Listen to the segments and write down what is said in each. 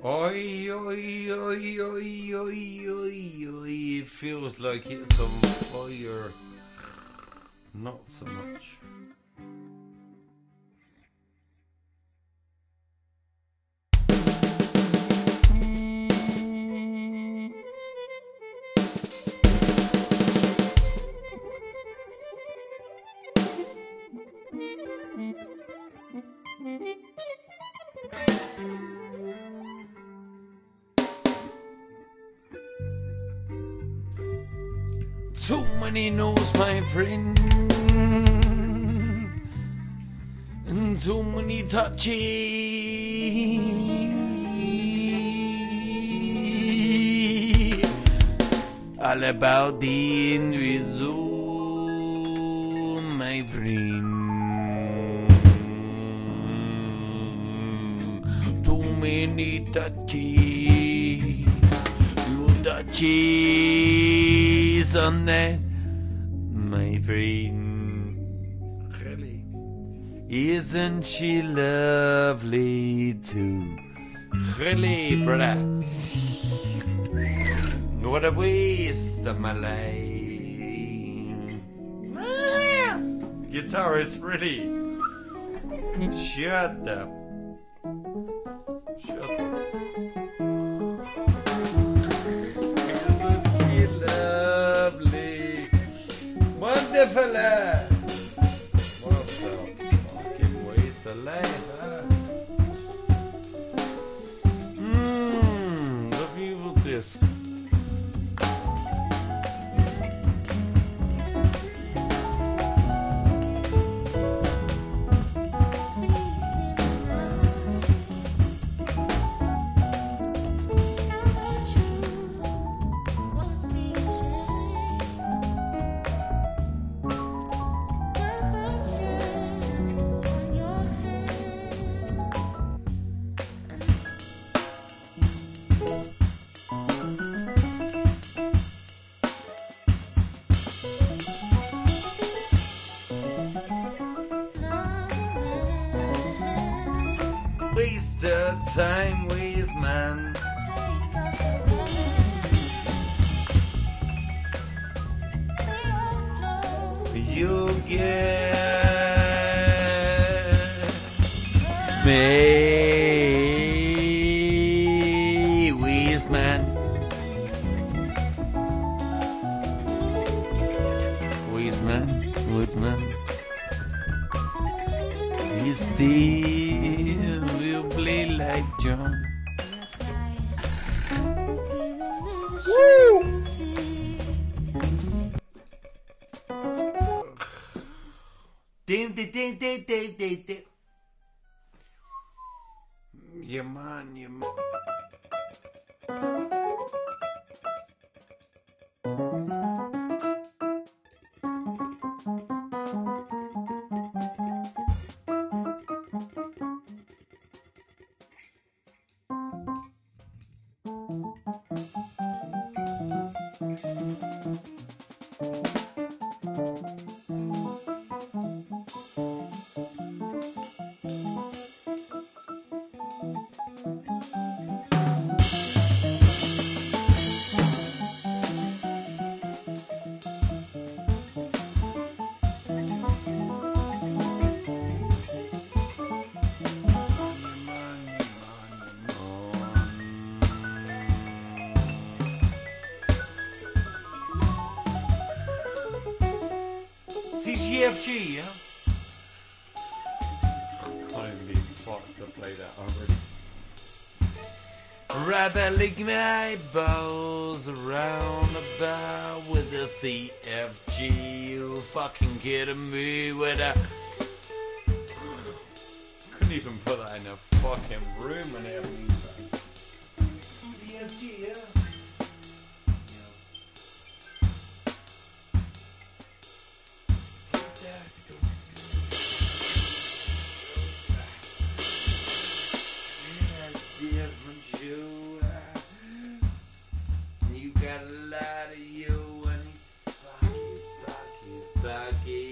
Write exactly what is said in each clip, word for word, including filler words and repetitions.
Oi, oi, oi, oi, oi, oi, oi. It feels like it's on fire. Not so much. Too many knows, my friend, and too many touches. All about the invisible, my friend. Too many touches. You touches on that, my friend. Really? Isn't she lovely too? Really, brother? What a waste of my life. Guitarist, really? Shut up. Shut up. Isn't she lovely? Wonderful. What a fucking waste of life, huh? Mmm, the evil disc. Waste of time, waste man. You get me, waste man. Waste man, waste man. We still will play like John. Woo! Ding, ding, ding, ding, ding, ding, ding. Yeah, man, yeah, man. C G F G, yeah? Can't even be fucked to play that already. Rattling my balls around about with the C F G. You fucking kidding me with a... Couldn't even put that in a fucking room and everything. C F G, yeah? You got a lot of you and it's sparky, sparky, sparky.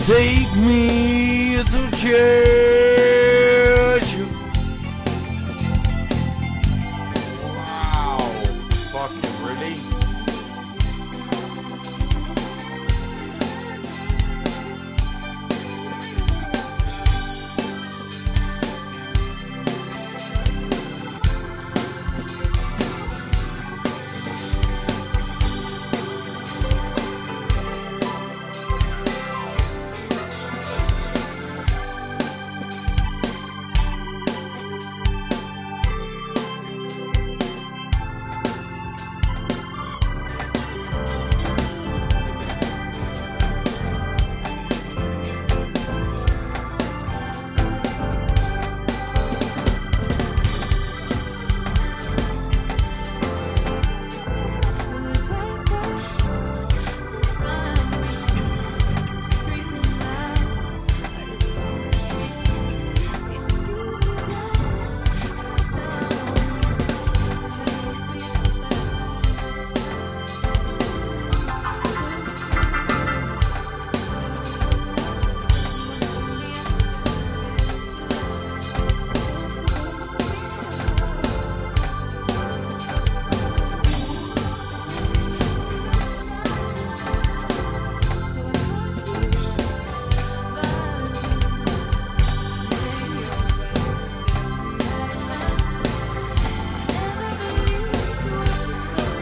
take me to church. Wow, fucking really?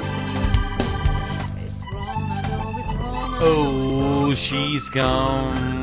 Oh, she's gone.